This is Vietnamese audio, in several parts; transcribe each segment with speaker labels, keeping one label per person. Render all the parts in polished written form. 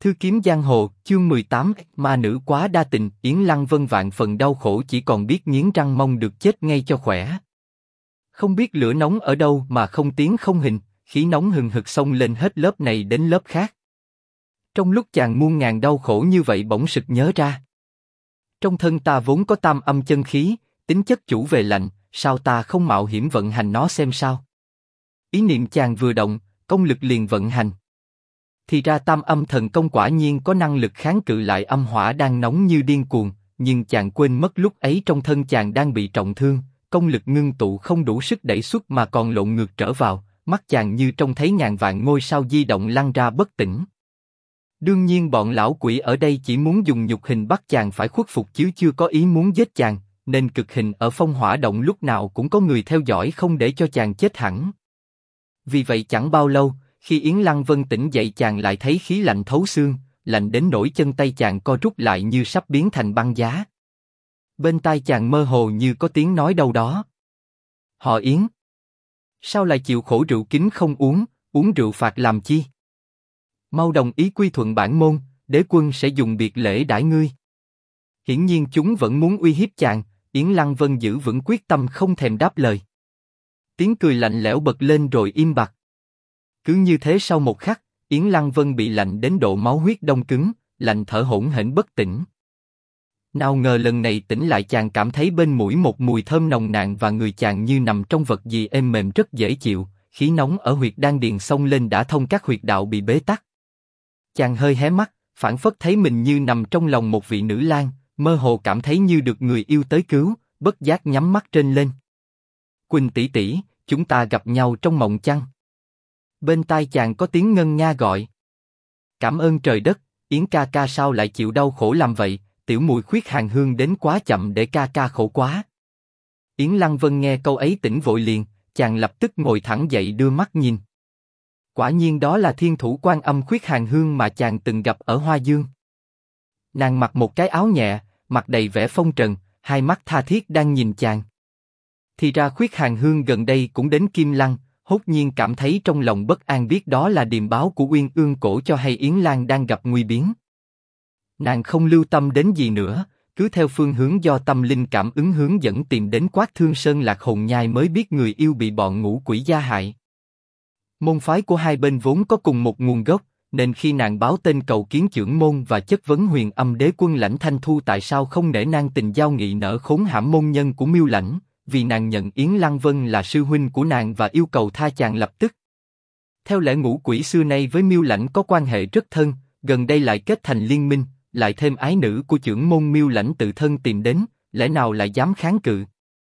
Speaker 1: Thư kiếm giang hồ, chương 18, ma nữ quá đa tình. Yến Lăng Vân vạn phần đau khổ, chỉ còn biết nghiến răng mong được chết ngay cho khỏe. Không biết lửa nóng ở đâu mà không tiếng không hình, khí nóng hừng hực xông lên hết lớp này đến lớp khác. Trong lúc chàng muôn ngàn đau khổ như vậy bỗng sực nhớ ra. Trong thân ta vốn có tam âm chân khí, tính chất chủ về lạnh, sao ta không mạo hiểm vận hành nó xem sao? Ý niệm chàng vừa động, công lực liền vận hành. Thì ra tam âm thần công quả nhiên có năng lực kháng cự lại âm hỏa đang nóng như điên cuồng, nhưng chàng quên mất lúc ấy trong thân chàng đang bị trọng thương, công lực ngưng tụ không đủ sức đẩy xuất mà còn lộn ngược trở vào, mắt chàng như trông thấy ngàn vạn ngôi sao di động lăn ra bất tỉnh. Đương nhiên bọn lão quỷ ở đây chỉ muốn dùng nhục hình bắt chàng phải khuất phục chứ chưa có ý muốn giết chàng, nên cực hình ở phong hỏa động lúc nào cũng có người theo dõi không để cho chàng chết hẳn. Vì vậy chẳng bao lâu, khi Yến Lăng Vân tỉnh dậy chàng lại thấy khí lạnh thấu xương, lạnh đến nỗi chân tay chàng co rút lại như sắp biến thành băng giá. Bên tai chàng mơ hồ như có tiếng nói đâu đó. Họ Yến, sao lại chịu khổ rượu kính không uống, uống rượu phạt làm chi? Mau đồng ý quy thuận bản môn, đế quân sẽ dùng biệt lễ đãi ngươi. Hiển nhiên chúng vẫn muốn uy hiếp chàng, Yến Lăng Vân giữ vững quyết tâm không thèm đáp lời. Tiếng cười lạnh lẽo bật lên rồi im bặt. Cứ như thế sau một khắc, Yến Lăng Vân bị lạnh đến độ máu huyết đông cứng, lạnh thở hổn hển bất tỉnh. Nào ngờ lần này tỉnh lại chàng cảm thấy bên mũi một mùi thơm nồng nàn và người chàng như nằm trong vật gì êm mềm rất dễ chịu, khí nóng ở huyệt đan điền xông lên đã thông các huyệt đạo bị bế tắc. Chàng hơi hé mắt, phảng phất thấy mình như nằm trong lòng một vị nữ lang, mơ hồ cảm thấy như được người yêu tới cứu, bất giác nhắm mắt trên lên. Quỳnh tỷ tỷ, chúng ta gặp nhau trong mộng chăng? Bên tai chàng có tiếng ngân nga gọi. Cảm ơn trời đất, Yến ca ca sao lại chịu đau khổ làm vậy, tiểu muội khuyết hàn hương đến quá chậm để ca ca khổ quá. Yến Lăng Vân nghe câu ấy tỉnh vội liền, chàng lập tức ngồi thẳng dậy đưa mắt nhìn. Quả nhiên đó là thiên thủ Quan Âm khuyết hàn hương mà chàng từng gặp ở Hoa Dương. Nàng mặc một cái áo nhẹ, mặt đầy vẻ phong trần, hai mắt tha thiết đang nhìn chàng. Thì ra khuyết hàn hương gần đây cũng đến Kim Lăng, hốt nhiên cảm thấy trong lòng bất an, biết đó là điềm báo của Uyên Ương Cổ cho hay Yến Lan đang gặp nguy biến. Nàng không lưu tâm đến gì nữa, cứ theo phương hướng do tâm linh cảm ứng hướng dẫn tìm đến Quát Thương Sơn Lạc Hồn Nhai mới biết người yêu bị bọn ngũ quỷ gia hại. Môn phái của hai bên vốn có cùng một nguồn gốc, nên khi nàng báo tên cầu kiến chưởng môn và chất vấn Huyền Âm Đế quân Lãnh Thanh Thu tại sao không nể nang tình giao nghị nở khốn hãm môn nhân của Miêu Lãnh, vì nàng nhận Yến Lăng Vân là sư huynh của nàng và yêu cầu tha chàng lập tức. Theo lẽ ngũ quỷ xưa nay với Miêu Lãnh có quan hệ rất thân, gần đây lại kết thành liên minh, lại thêm ái nữ của chưởng môn Miêu Lãnh tự thân tìm đến, lẽ nào lại dám kháng cự?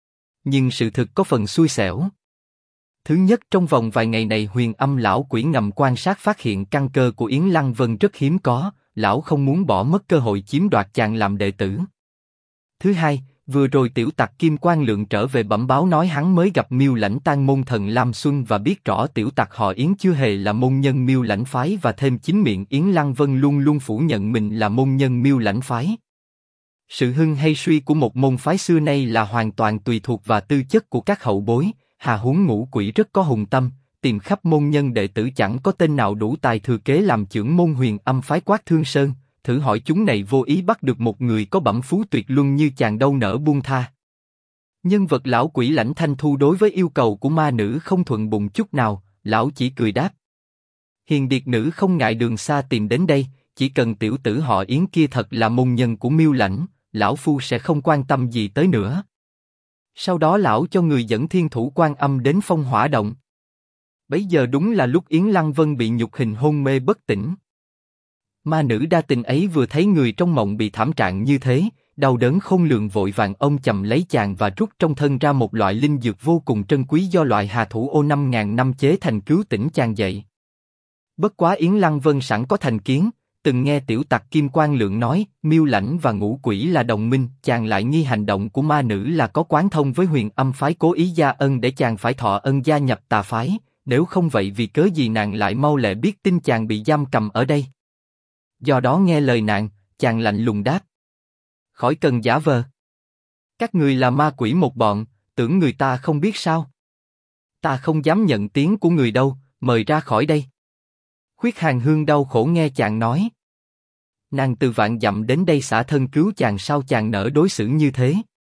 Speaker 1: Nhưng sự thực có phần xui xẻo. Thứ nhất, trong vòng vài ngày này Huyền Âm lão quỷ ngầm quan sát phát hiện căn cơ của Yến Lăng Vân rất hiếm có, lão không muốn bỏ mất cơ hội chiếm đoạt chàng làm đệ tử. Thứ hai, vừa rồi tiểu tặc Kim Quang Lượng trở về bẩm báo nói hắn mới gặp Miêu Lãnh Tang môn thần Lam Xuân và biết rõ tiểu tặc họ Yến chưa hề là môn nhân Miêu Lãnh phái, và thêm chính miệng Yến Lăng Vân luôn luôn phủ nhận mình là môn nhân Miêu Lãnh phái. Sự hưng hay suy của một môn phái xưa nay là hoàn toàn tùy thuộc vào tư chất của các hậu bối, hà huống ngũ quỷ rất có hùng tâm, tìm khắp môn nhân đệ tử chẳng có tên nào đủ tài thừa kế làm chưởng môn Huyền Âm phái Quát Thương Sơn. Thử hỏi chúng này vô ý bắt được một người có bẩm phú tuyệt luân như chàng đâu nỡ buông tha. Nhân vật lão quỷ Lãnh Thanh Thu đối với yêu cầu của ma nữ không thuận bụng chút nào, lão chỉ cười đáp. Hiền điệt nữ không ngại đường xa tìm đến đây, chỉ cần tiểu tử họ Yến kia thật là môn nhân của Miêu Lãnh, lão phu sẽ không quan tâm gì tới nữa. Sau đó lão cho người dẫn thiên thủ Quan Âm đến phong hỏa động. Bấy giờ đúng là lúc Yến Lăng Vân bị nhục hình hôn mê bất tỉnh. Ma nữ đa tình ấy vừa thấy người trong mộng bị thảm trạng như thế, đau đớn khôn lường vội vàng ôm chầm lấy chàng và rút trong thân ra một loại linh dược vô cùng trân quý do loại hà thủ ô 5.000 năm chế thành cứu tỉnh chàng dậy. Bất quá Yến Lăng Vân sẵn có thành kiến, từng nghe tiểu tặc Kim Quang Lượng nói Miêu Lãnh và ngũ quỷ là đồng minh, chàng lại nghi hành động của ma nữ là có quán thông với Huyền Âm phái cố ý gia ân để chàng phải thọ ân gia nhập tà phái, nếu không vậy vì cớ gì nàng lại mau lẹ biết tin chàng bị giam cầm ở đây. Do đó nghe lời nàng, chàng lạnh lùng đáp. Khỏi cần giả vờ. Các người là ma quỷ một bọn, tưởng người ta không biết sao? Ta không dám nhận tiếng của người đâu, mời ra khỏi đây. Khuyết Hàn Hương đau khổ nghe chàng nói. Nàng từ vạn dặm đến đây xả thân cứu chàng, sao chàng nỡ đối xử như thế?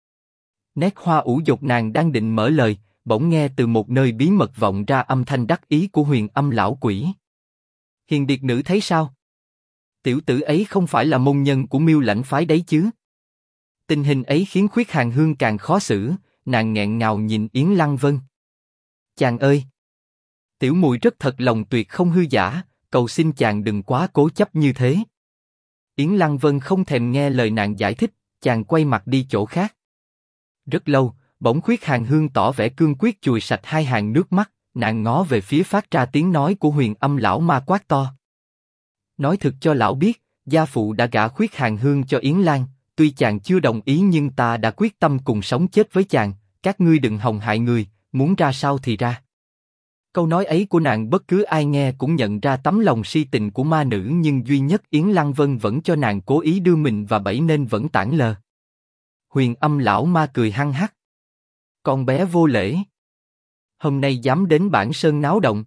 Speaker 1: Nét hoa ủ dột nàng đang định mở lời, bỗng nghe từ một nơi bí mật vọng ra âm thanh đắc ý của Huyền Âm lão quỷ. Hiền điệt nữ thấy sao? Tiểu tử ấy không phải là môn nhân của Miêu Lãnh phái đấy chứ? Tình hình ấy khiến Khuyết Hàn Hương càng khó xử, nàng nghẹn ngào nhìn Yến Lăng Vân. Chàng ơi! Tiểu muội rất thật lòng tuyệt không hư giả, cầu xin chàng đừng quá cố chấp như thế. Yến Lăng Vân không thèm nghe lời nàng giải thích, chàng quay mặt đi chỗ khác. Rất lâu, bỗng Khuyết Hàn Hương tỏ vẻ cương quyết chùi sạch hai hàng nước mắt, nàng ngó về phía phát ra tiếng nói của Huyền Âm lão ma quát to. Nói thực cho lão biết, gia phụ đã gả Khuyết Hàn Hương cho Yến Lan, tuy chàng chưa đồng ý nhưng ta đã quyết tâm cùng sống chết với chàng, các ngươi đừng hòng hại người, muốn ra sao thì ra. Câu nói ấy của nàng bất cứ ai nghe cũng nhận ra tấm lòng si tình của ma nữ, nhưng duy nhất Yến Lăng Vân vẫn cho nàng cố ý đưa mình và bẫy nên vẫn tản lờ. Huyền Âm lão ma cười hăng hắc. Con bé vô lễ. Hôm nay dám đến Bản Sơn náo động.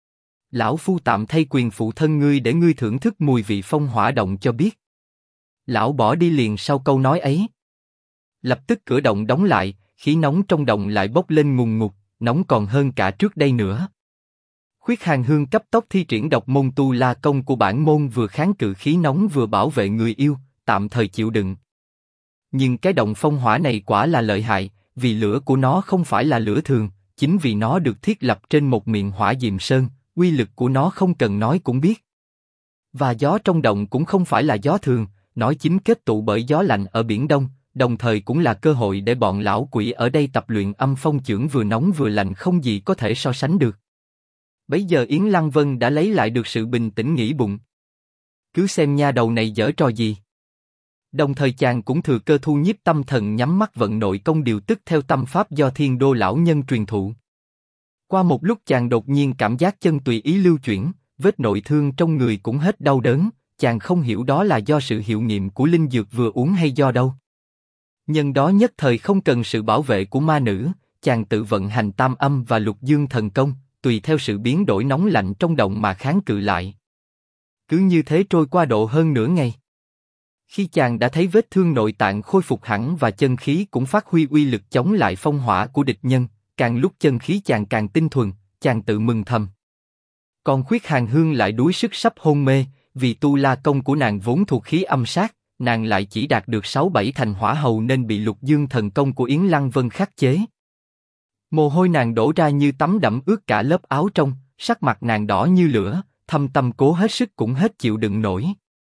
Speaker 1: Lão phu tạm thay quyền phụ thân ngươi để ngươi thưởng thức mùi vị phong hỏa động cho biết. Lão bỏ đi liền sau câu nói ấy. Lập tức cửa động đóng lại, khí nóng trong động lại bốc lên ngùn ngụt, nóng còn hơn cả trước đây nữa. Khuyết Hàn Hương cấp tốc thi triển độc môn Tu La công của bản môn, vừa kháng cự khí nóng vừa bảo vệ người yêu, tạm thời chịu đựng. Nhưng cái động phong hỏa này quả là lợi hại, vì lửa của nó không phải là lửa thường, chính vì nó được thiết lập trên một miệng hỏa diệm sơn, uy lực của nó không cần nói cũng biết. Và gió trong động cũng không phải là gió thường, nói chính kết tụ bởi gió lạnh ở biển Đông, đồng thời cũng là cơ hội để bọn lão quỷ ở đây tập luyện âm phong chưởng vừa nóng vừa lạnh, không gì có thể so sánh được. Bấy giờ Yến Lăng Vân đã lấy lại được sự bình tĩnh, nghĩ bụng. Cứ xem nha đầu này giở trò gì. Đồng thời chàng cũng thừa cơ thu nhiếp tâm thần, nhắm mắt vận nội công điều tức theo tâm pháp do Thiên Đô lão nhân truyền thụ. Qua một lúc chàng đột nhiên cảm giác chân tùy ý lưu chuyển, vết nội thương trong người cũng hết đau đớn, chàng không hiểu đó là do sự hiệu nghiệm của linh dược vừa uống hay do đâu. Nhân đó nhất thời không cần sự bảo vệ của ma nữ, chàng tự vận hành tam âm và lục dương thần công, tùy theo sự biến đổi nóng lạnh trong động mà kháng cự lại. Cứ như thế trôi qua độ hơn nửa ngày. Khi chàng đã thấy vết thương nội tạng khôi phục hẳn và chân khí cũng phát huy uy lực chống lại phong hỏa của địch nhân, càng lúc chân khí chàng càng tinh thuần, chàng tự mừng thầm. Còn Khuyết Hàn Hương lại đuối sức sắp hôn mê, vì Tu La công của nàng vốn thuộc khí âm sát, nàng lại chỉ đạt được 6-7 thành hỏa hầu nên bị lục dương thần công của Yến Lăng Vân khắc chế. Mồ hôi nàng đổ ra như tắm đẫm ướt cả lớp áo trong, sắc mặt nàng đỏ như lửa, thâm tâm cố hết sức cũng hết chịu đựng nổi.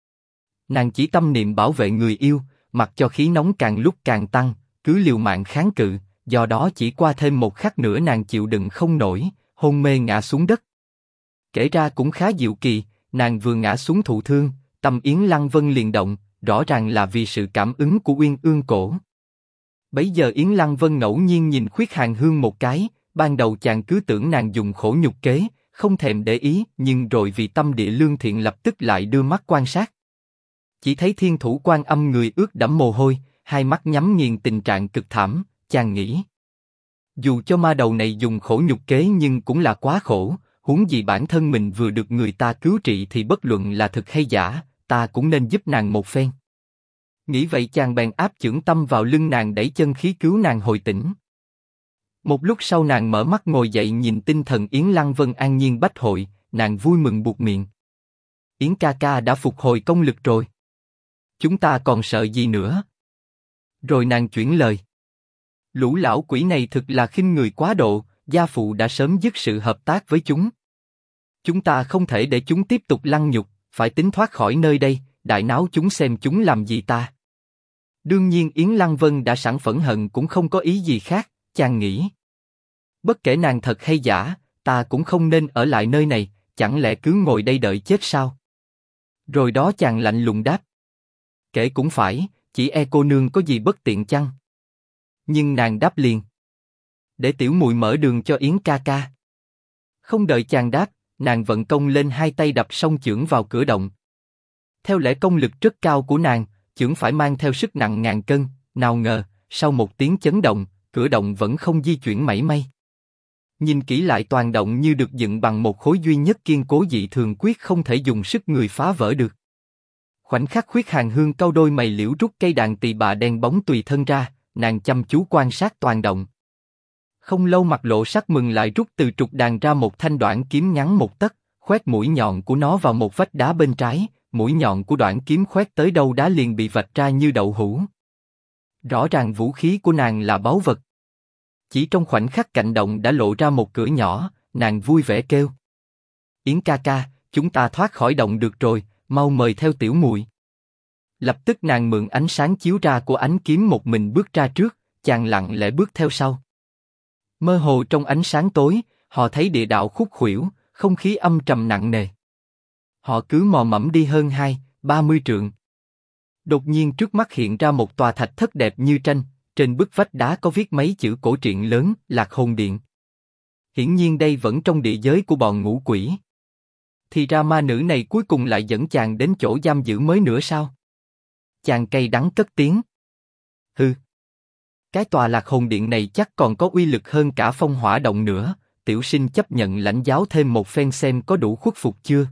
Speaker 1: Nàng chỉ tâm niệm bảo vệ người yêu, mặc cho khí nóng càng lúc càng tăng, cứ liều mạng kháng cự, do đó chỉ qua thêm một khắc nữa nàng chịu đựng không nổi, hôn mê ngã xuống đất. Kể ra cũng khá diệu kỳ, nàng vừa ngã xuống thụ thương, tâm Yến Lăng Vân liền động, rõ ràng là vì sự cảm ứng của Uyên Ương Cổ. Bấy giờ Yến Lăng Vân ngẫu nhiên nhìn Khuyết Hàn Hương một cái, ban đầu chàng cứ tưởng nàng dùng khổ nhục kế, không thèm để ý, nhưng rồi vì tâm địa lương thiện lập tức lại đưa mắt quan sát. Chỉ thấy Thiên Thủ Quan Âm người ướt đẫm mồ hôi, hai mắt nhắm nghiền, tình trạng cực thảm, chàng nghĩ. Dù cho ma đầu này dùng khổ nhục kế nhưng cũng là quá khổ, huống gì bản thân mình vừa được người ta cứu trị thì bất luận là thực hay giả, ta cũng nên giúp nàng một phen. Nghĩ vậy chàng bèn áp chưởng tâm vào lưng nàng, đẩy chân khí cứu nàng hồi tỉnh. Một lúc sau nàng mở mắt ngồi dậy, nhìn tinh thần Yến Lăng Vân an nhiên bách hội, nàng vui mừng buột miệng. Yến ca ca đã phục hồi công lực rồi. Chúng ta còn sợ gì nữa? Rồi nàng chuyển lời. Lũ lão quỷ này thực là khinh người quá độ, gia phụ đã sớm dứt sự hợp tác với chúng. Chúng ta không thể để chúng tiếp tục lăng nhục, phải tính thoát khỏi nơi đây, đại náo chúng xem chúng làm gì ta. Đương nhiên Yến Lăng Vân đã sẵn phẫn hận cũng không có ý gì khác, chàng nghĩ. Bất kể nàng thật hay giả, ta cũng không nên ở lại nơi này, chẳng lẽ cứ ngồi đây đợi chết sao? Rồi đó chàng lạnh lùng đáp. Kể cũng phải, chỉ e cô nương có gì bất tiện chăng? Nhưng nàng đáp liền. Để tiểu muội mở đường cho Yến ca ca. Không đợi chàng đáp, nàng vận công lên hai tay đập song chưởng vào cửa động. Theo lẽ công lực rất cao của nàng, chưởng phải mang theo sức nặng ngàn cân, nào ngờ, sau một tiếng chấn động, cửa động vẫn không di chuyển mảy may. Nhìn kỹ lại toàn động như được dựng bằng một khối duy nhất kiên cố dị thường, quyết không thể dùng sức người phá vỡ được. Khoảnh khắc Khuyết Hàn Hương cau đôi mày liễu rút cây đàn tỳ bà đen bóng tùy thân ra, nàng chăm chú quan sát toàn động. Không lâu mặt lộ sắc mừng lại rút từ trục đàn ra một thanh đoạn kiếm ngắn một tấc, khoét mũi nhọn của nó vào một vách đá bên trái, mũi nhọn của đoạn kiếm khoét tới đâu đá liền bị vạch ra như đậu hũ. Rõ ràng vũ khí của nàng là báu vật. Chỉ trong khoảnh khắc cạnh động đã lộ ra một cửa nhỏ, nàng vui vẻ kêu: Yến ca ca, chúng ta thoát khỏi động được rồi, mau mời theo tiểu muội. Lập tức nàng mượn ánh sáng chiếu ra của ánh kiếm một mình bước ra trước, chàng lặng lẽ bước theo sau. Mơ hồ trong ánh sáng tối, họ thấy địa đạo khúc khuỷu, không khí âm trầm nặng nề. Họ cứ mò mẫm đi hơn 20-30 trượng. Đột nhiên trước mắt hiện ra một tòa thạch thất đẹp như tranh, trên bức vách đá có viết mấy chữ cổ truyện lớn, Lạc Hồn Điện. Hiển nhiên đây vẫn trong địa giới của bọn ngũ quỷ. Thì ra ma nữ này cuối cùng lại dẫn chàng đến chỗ giam giữ mới nữa sao? Chàng cay đắng cất tiếng. Hừ. Cái tòa Lạc Hồn Điện này chắc còn có uy lực hơn cả Phong Hỏa Động nữa, tiểu sinh chấp nhận lãnh giáo thêm một phen xem có đủ khuất phục chưa.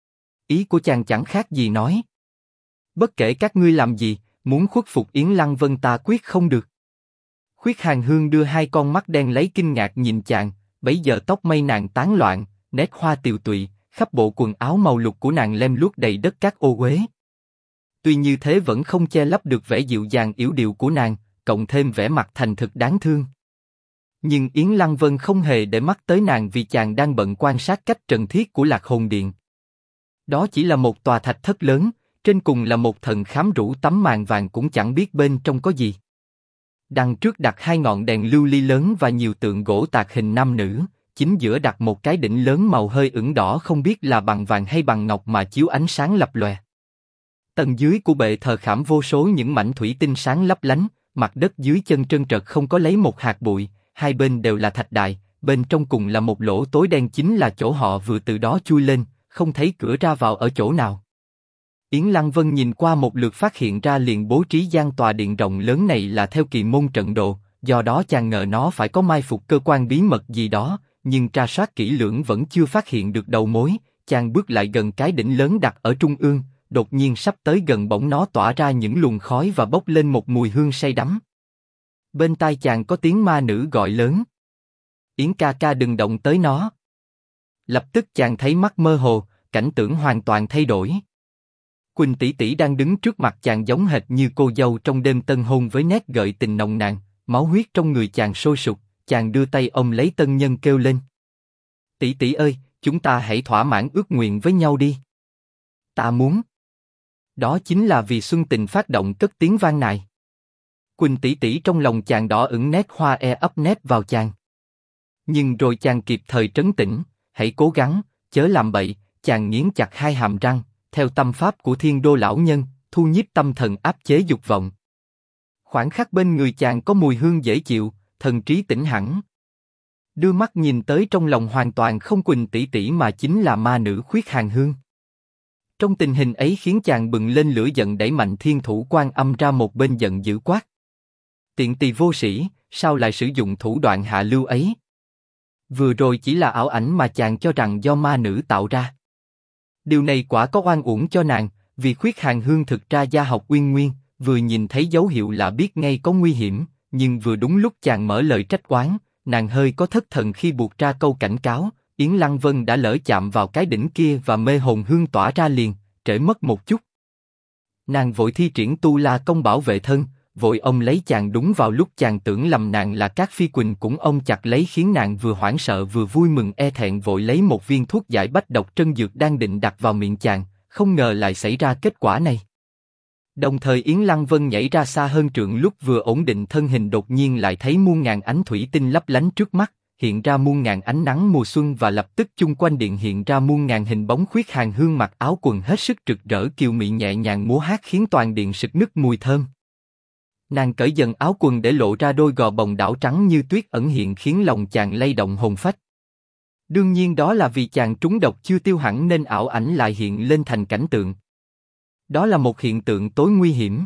Speaker 1: Ý của chàng chẳng khác gì nói: bất kể các ngươi làm gì, muốn khuất phục Yến Lăng Vân ta quyết không được. Khuyết Hàn Hương đưa hai con mắt đen lấy kinh ngạc nhìn chàng, bấy giờ tóc mây nàng tán loạn, nét hoa tiều tụy, khắp bộ quần áo màu lục của nàng lem luốc đầy đất cát ô uế. Tuy như thế vẫn không che lấp được vẻ dịu dàng yếu điệu của nàng, cộng thêm vẻ mặt thành thực đáng thương. Nhưng Yến Lăng Vân không hề để mắt tới nàng vì chàng đang bận quan sát cách trần thiết của Lạc Hồn Điện. Đó chỉ là một tòa thạch thất lớn, trên cùng là một thần khám rũ tấm màn vàng cũng chẳng biết bên trong có gì. Đằng trước đặt hai ngọn đèn lưu ly lớn và nhiều tượng gỗ tạc hình nam nữ, chính giữa đặt một cái đỉnh lớn màu hơi ửng đỏ không biết là bằng vàng hay bằng ngọc mà chiếu ánh sáng lập lòe. Tầng dưới của bệ thờ khảm vô số những mảnh thủy tinh sáng lấp lánh, mặt đất dưới chân trơn trượt không có lấy một hạt bụi, hai bên đều là thạch đài, bên trong cùng là một lỗ tối đen chính là chỗ họ vừa từ đó chui lên, không thấy cửa ra vào ở chỗ nào. Yến Lăng Vân nhìn qua một lượt phát hiện ra liền bố trí gian tòa điện rộng lớn này là theo kỳ môn trận đồ, do đó chàng ngờ nó phải có mai phục cơ quan bí mật gì đó, nhưng tra soát kỹ lưỡng vẫn chưa phát hiện được đầu mối. Chàng bước lại gần cái đỉnh lớn đặt ở trung ương, đột nhiên sắp tới gần bỗng nó tỏa ra những luồng khói và bốc lên một mùi hương say đắm. Bên tai chàng có tiếng ma nữ gọi lớn: Yến ca ca đừng động tới nó. Lập tức chàng thấy mắt mơ hồ, cảnh tượng hoàn toàn thay đổi. Quỳnh tỷ tỷ đang đứng trước mặt chàng giống hệt như cô dâu trong đêm tân hôn với nét gợi tình nồng nàn, máu huyết trong người chàng sôi sục, chàng đưa tay ôm lấy tân nhân kêu lên: tỷ tỷ ơi, chúng ta hãy thỏa mãn ước nguyện với nhau đi. Ta muốn. Đó chính là vì xuân tình phát động cất tiếng vang nài. Quỳnh tỷ tỷ trong lòng chàng đỏ ửng nét hoa ấp nép vào chàng. Nhưng rồi chàng kịp thời trấn tĩnh, hãy cố gắng, chớ làm bậy. Chàng nghiến chặt hai hàm răng, theo tâm pháp của Thiên Đô lão nhân, thu nhiếp tâm thần áp chế dục vọng. Khoảnh khắc bên người chàng có mùi hương dễ chịu, thần trí tỉnh hẳn. Đưa mắt nhìn tới trong lòng hoàn toàn không Quỳnh tỷ tỷ mà chính là ma nữ Khuyết Hàn Hương. Trong tình hình ấy khiến chàng bừng lên lửa giận đẩy mạnh Thiên Thủ Quan Âm ra một bên giận dữ quát: tiện tỳ vô sĩ, sao lại sử dụng thủ đoạn hạ lưu ấy? Vừa rồi chỉ là ảo ảnh mà chàng cho rằng do ma nữ tạo ra. Điều này quả có oan uổng cho nàng, vì Khuyết Hàn Hương thực ra gia học uyên nguyên, vừa nhìn thấy dấu hiệu là biết ngay có nguy hiểm, nhưng vừa đúng lúc chàng mở lời trách oán, nàng hơi có thất thần khi buộc ra câu cảnh cáo. Yến Lăng Vân đã lỡ chạm vào cái đỉnh kia và mê hồn hương tỏa ra liền, trễ mất một chút. Nàng vội thi triển tu la công bảo vệ thân, vội ôm lấy chàng đúng vào lúc chàng tưởng lầm nàng là Cát Phi Quỳnh cũng ôm chặt lấy khiến nàng vừa hoảng sợ vừa vui mừng e thẹn vội lấy một viên thuốc giải bách độc trân dược đang định đặt vào miệng chàng, không ngờ lại xảy ra kết quả này. Đồng thời Yến Lăng Vân nhảy ra xa hơn trượng lúc vừa ổn định thân hình đột nhiên lại thấy muôn ngàn ánh thủy tinh lấp lánh trước mắt, hiện ra muôn ngàn ánh nắng mùa xuân và lập tức chung quanh điện hiện ra muôn ngàn hình bóng Khuyết Hàn Hương mặc áo quần hết sức rực rỡ kiều mị nhẹ nhàng múa hát khiến toàn điện sực nức mùi thơm. Nàng cởi dần áo quần để lộ ra đôi gò bồng đảo trắng như tuyết ẩn hiện khiến lòng chàng lay động hồn phách. Đương nhiên đó là vì chàng trúng độc chưa tiêu hẳn nên ảo ảnh lại hiện lên thành cảnh tượng. Đó là một hiện tượng tối nguy hiểm.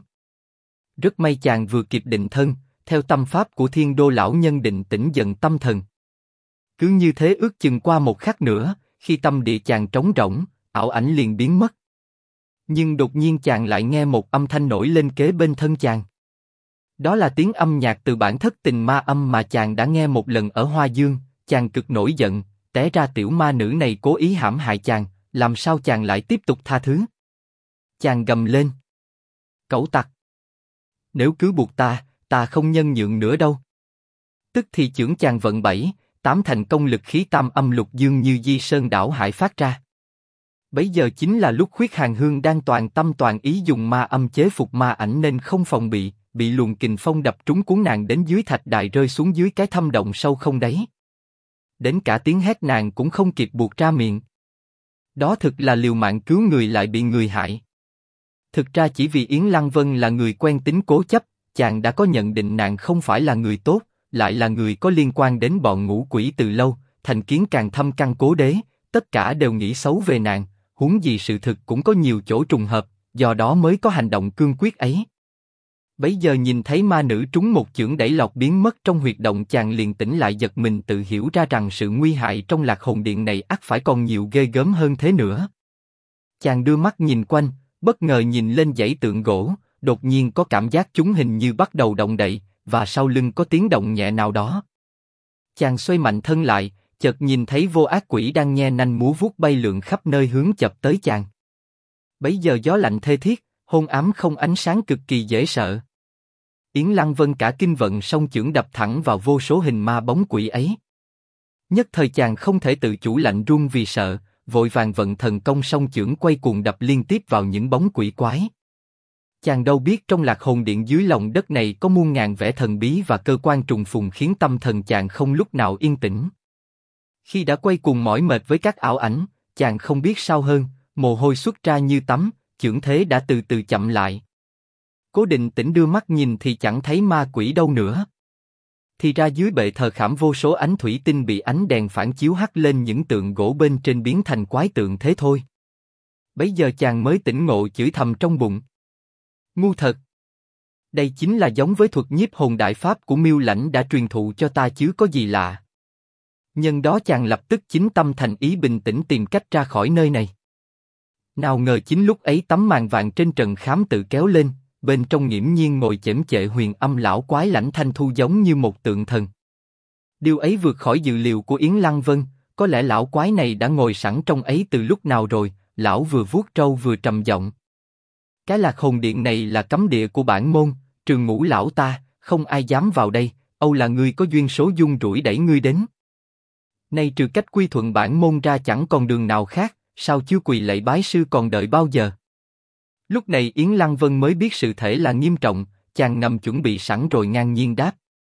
Speaker 1: Rất may chàng vừa kịp định thân, theo tâm pháp của Thiên Đô lão nhân định tĩnh dần tâm thần. Cứ như thế ước chừng qua một khắc nữa, khi tâm địa chàng trống rỗng, ảo ảnh liền biến mất. Nhưng đột nhiên chàng lại nghe một âm thanh nổi lên kế bên thân chàng. Đó là tiếng âm nhạc từ bản thất tình ma âm mà chàng đã nghe một lần ở Hoa Dương. Chàng cực nổi giận, té ra tiểu ma nữ này cố ý hãm hại chàng, làm sao chàng lại tiếp tục tha thứ? Chàng gầm lên. Cẩu tặc! Nếu cứ buộc ta không nhân nhượng nữa đâu. Tức thì chưởng chàng vận 7, 8 thành công lực khí tam âm lục dương như di sơn đảo hải phát ra. Bấy giờ chính là lúc Khuyết Hàn Hương đang toàn tâm toàn ý dùng ma âm chế phục ma ảnh nên không phòng bị luồng kình phong đập trúng cuốn nàng đến dưới thạch đài rơi xuống dưới cái thâm động sâu không đáy. Đến cả tiếng hét nàng cũng không kịp buộc ra miệng. Đó thực là liều mạng cứu người lại bị người hại. Thực ra chỉ vì Yến Lăng Vân là người quen tính cố chấp, chàng đã có nhận định nàng không phải là người tốt, lại là người có liên quan đến bọn ngũ quỷ từ lâu, thành kiến càng thâm căn cố đế, tất cả đều nghĩ xấu về nàng, huống gì sự thực cũng có nhiều chỗ trùng hợp, do đó mới có hành động cương quyết ấy. Bấy giờ nhìn thấy ma nữ trúng một chưởng đẩy lọt biến mất trong huyệt động, chàng liền tỉnh lại giật mình tự hiểu ra rằng sự nguy hại trong Lạc Hồn Điện này ắt phải còn nhiều ghê gớm hơn thế nữa. Chàng đưa mắt nhìn quanh, bất ngờ nhìn lên dãy tượng gỗ, đột nhiên có cảm giác chúng hình như bắt đầu động đậy, và sau lưng có tiếng động nhẹ nào đó. Chàng xoay mạnh thân lại, chợt nhìn thấy vô ác quỷ đang nhe nanh múa vuốt bay lượn khắp nơi hướng chập tới chàng. Bấy giờ gió lạnh thê thiết, hôn ám không ánh sáng cực kỳ dễ sợ. Yến Lăng Vân cả kinh vận song chưởng đập thẳng vào vô số hình ma bóng quỷ ấy. Nhất thời chàng không thể tự chủ lạnh run vì sợ, vội vàng vận thần công song chưởng quay cuồng đập liên tiếp vào những bóng quỷ quái. Chàng đâu biết trong Lạc Hồn Điện dưới lòng đất này có muôn ngàn vẻ thần bí và cơ quan trùng phùng khiến tâm thần chàng không lúc nào yên tĩnh. Khi đã quay cuồng mỏi mệt với các ảo ảnh, chàng không biết sao hơn, mồ hôi xuất ra như tắm, chưởng thế đã từ từ chậm lại. Cố Định Tĩnh đưa mắt nhìn thì chẳng thấy ma quỷ đâu nữa. Thì ra dưới bệ thờ khảm vô số ánh thủy tinh bị ánh đèn phản chiếu hắt lên những tượng gỗ bên trên biến thành quái tượng thế thôi. Bấy giờ chàng mới tỉnh ngộ chửi thầm trong bụng. Ngu thật! Đây chính là giống với thuật nhiếp hồn đại pháp của Miêu Lãnh đã truyền thụ cho ta chứ có gì lạ. Nhân đó chàng lập tức chính tâm thành ý bình tĩnh tìm cách ra khỏi nơi này. Nào ngờ chính lúc ấy tấm màn vàng trên trần khám tự kéo lên, bên trong nghiễm nhiên ngồi chễm chệ Huyền Âm lão quái Lãnh Thanh Thu giống như một tượng thần. Điều ấy vượt khỏi dự liệu của Yến Lăng Vân, có lẽ lão quái này đã ngồi sẵn trong ấy từ lúc nào rồi. Lão vừa vuốt trâu vừa trầm giọng. Cái Lạc Hồn Điện này là cấm địa của bản môn, trường ngũ lão ta, không ai dám vào đây, âu là ngươi có duyên số dung rủi đẩy ngươi đến. Nay trừ cách quy thuận bản môn ra chẳng còn đường nào khác, sao chưa quỳ lạy bái sư còn đợi bao giờ? Lúc này Yến Lăng Vân mới biết sự thể là nghiêm trọng, chàng ngầm chuẩn bị sẵn rồi ngang nhiên đáp.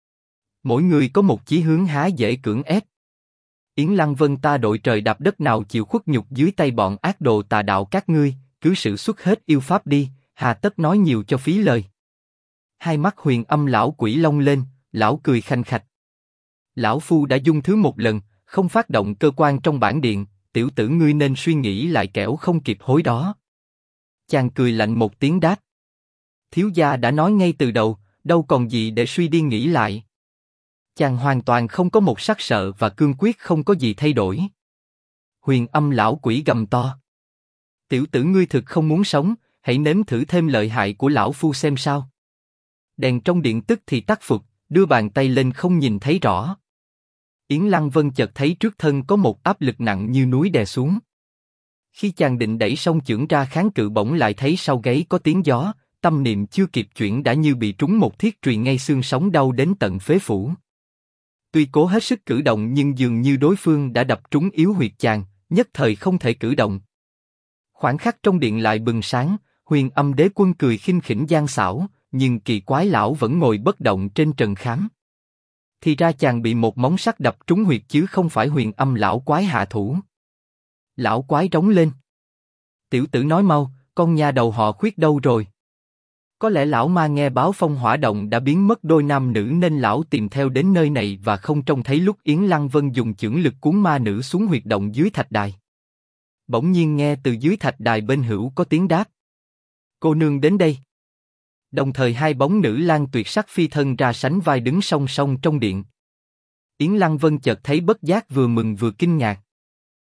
Speaker 1: Mỗi người có một chí hướng há dễ cưỡng ép. Yến Lăng Vân ta đội trời đạp đất nào chịu khuất nhục dưới tay bọn ác đồ tà đạo các ngươi, cứ sử xuất hết yêu pháp đi, hà tất nói nhiều cho phí lời. Hai mắt Huyền Âm lão quỷ long lên, lão cười khanh khạch. Lão phu đã dung thứ một lần, không phát động cơ quan trong bản điện, tiểu tử ngươi nên suy nghĩ lại kẻo không kịp hối đó. Chàng cười lạnh một tiếng đáp. Thiếu gia đã nói ngay từ đầu, đâu còn gì để suy đi nghĩ lại. Chàng hoàn toàn không có một sắc sợ và cương quyết không có gì thay đổi. Huyền Âm lão quỷ gầm to. Tiểu tử ngươi thực không muốn sống, hãy nếm thử thêm lợi hại của lão phu xem sao. Đèn trong điện tức thì tắt phục, đưa bàn tay lên không nhìn thấy rõ. Yến Lăng Vân chợt thấy trước thân có một áp lực nặng như núi đè xuống. Khi chàng định đẩy song chưởng ra kháng cự bỗng lại thấy sau gáy có tiếng gió, tâm niệm chưa kịp chuyển đã như bị trúng một thiết chùy ngay xương sống đau đến tận phế phủ. Tuy cố hết sức cử động nhưng dường như đối phương đã đập trúng yếu huyệt chàng, nhất thời không thể cử động. Khoảnh khắc trong điện lại bừng sáng, Huyền Âm đế quân cười khinh khỉnh gian xảo, nhưng kỳ quái lão vẫn ngồi bất động trên trần khám. Thì ra chàng bị một móng sắt đập trúng huyệt chứ không phải Huyền Âm lão quái hạ thủ. Lão quái rống lên. Tiểu tử nói mau, con nha đầu họ Khuyết đâu rồi? Có lẽ lão ma nghe báo phong hỏa động đã biến mất đôi nam nữ nên lão tìm theo đến nơi này và không trông thấy lúc Yến Lăng Vân dùng chưởng lực cuốn ma nữ xuống huyệt động dưới thạch đài. Bỗng nhiên nghe từ dưới thạch đài bên hữu có tiếng đáp. Cô nương đến đây. Đồng thời hai bóng nữ lang tuyệt sắc phi thân ra sánh vai đứng song song trong điện. Yến Lăng Vân chợt thấy bất giác vừa mừng vừa kinh ngạc.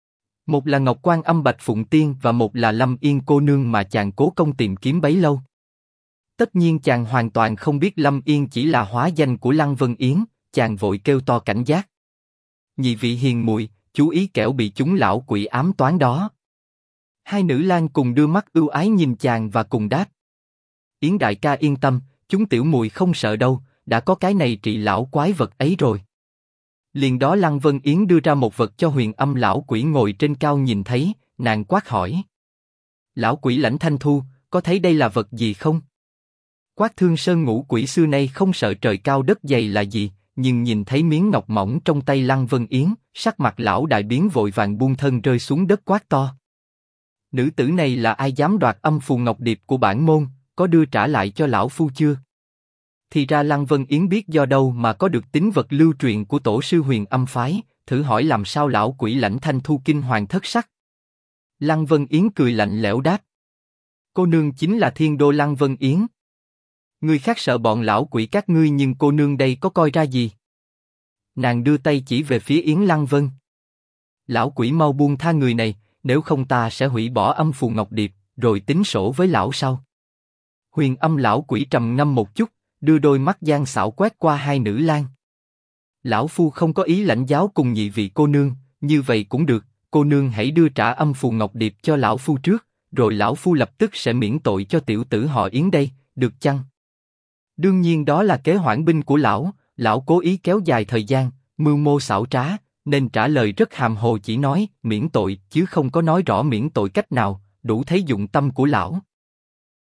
Speaker 1: Một là Ngọc Quan Âm Bạch Phụng Tiên và một là Lâm Yên cô nương mà chàng cố công tìm kiếm bấy lâu. Tất nhiên chàng hoàn toàn không biết Lâm Yên chỉ là hóa danh của Lăng Vân Yến, chàng vội kêu to cảnh giác. Nhị vị hiền muội, chú ý kẻo bị chúng lão quỷ ám toán đó. Hai nữ lang cùng đưa mắt ưu ái nhìn chàng và cùng đáp. Yến đại ca yên tâm, chúng tiểu muội không sợ đâu, đã có cái này trị lão quái vật ấy rồi. Liền đó Lăng Vân Yến đưa ra một vật cho Huyền Âm lão quỷ ngồi trên cao nhìn thấy, nàng quát hỏi. Lão quỷ Lãnh Thanh Thu, có thấy đây là vật gì không? Quát Thương Sơn ngũ quỷ xưa nay không sợ trời cao đất dày là gì, nhưng nhìn thấy miếng ngọc mỏng trong tay Lăng Vân Yến, sắc mặt lão đại biến vội vàng buông thân rơi xuống đất quát to. Nữ tử này là ai dám đoạt âm phù ngọc điệp của bản môn, có đưa trả lại cho lão phu chưa? Thì ra Lăng Vân Yến biết do đâu mà có được tín vật lưu truyền của tổ sư Huyền Âm phái, thử hỏi làm sao lão quỷ Lãnh Thanh Thu kinh hoàng thất sắc. Lăng Vân Yến cười lạnh lẽo đáp. Cô nương chính là Thiên Đô Lăng Vân Yến. Người khác sợ bọn lão quỷ các ngươi nhưng cô nương đây có coi ra gì? Nàng đưa tay chỉ về phía Yến Lăng Vân. Lão quỷ mau buông tha người này, nếu không ta sẽ hủy bỏ âm phù ngọc điệp, rồi tính sổ với lão sau. Huyền Âm lão quỷ trầm ngâm một chút, đưa đôi mắt gian xảo quét qua hai nữ lang. Lão phu không có ý lãnh giáo cùng nhị vị cô nương, như vậy cũng được, cô nương hãy đưa trả âm phù ngọc điệp cho lão phu trước, rồi lão phu lập tức sẽ miễn tội cho tiểu tử họ Yến đây, được chăng? Đương nhiên đó là kế hoãn binh của lão cố ý kéo dài thời gian, mưu mô xảo trá, nên trả lời rất hàm hồ chỉ nói miễn tội chứ không có nói rõ miễn tội cách nào, đủ thấy dụng tâm của lão.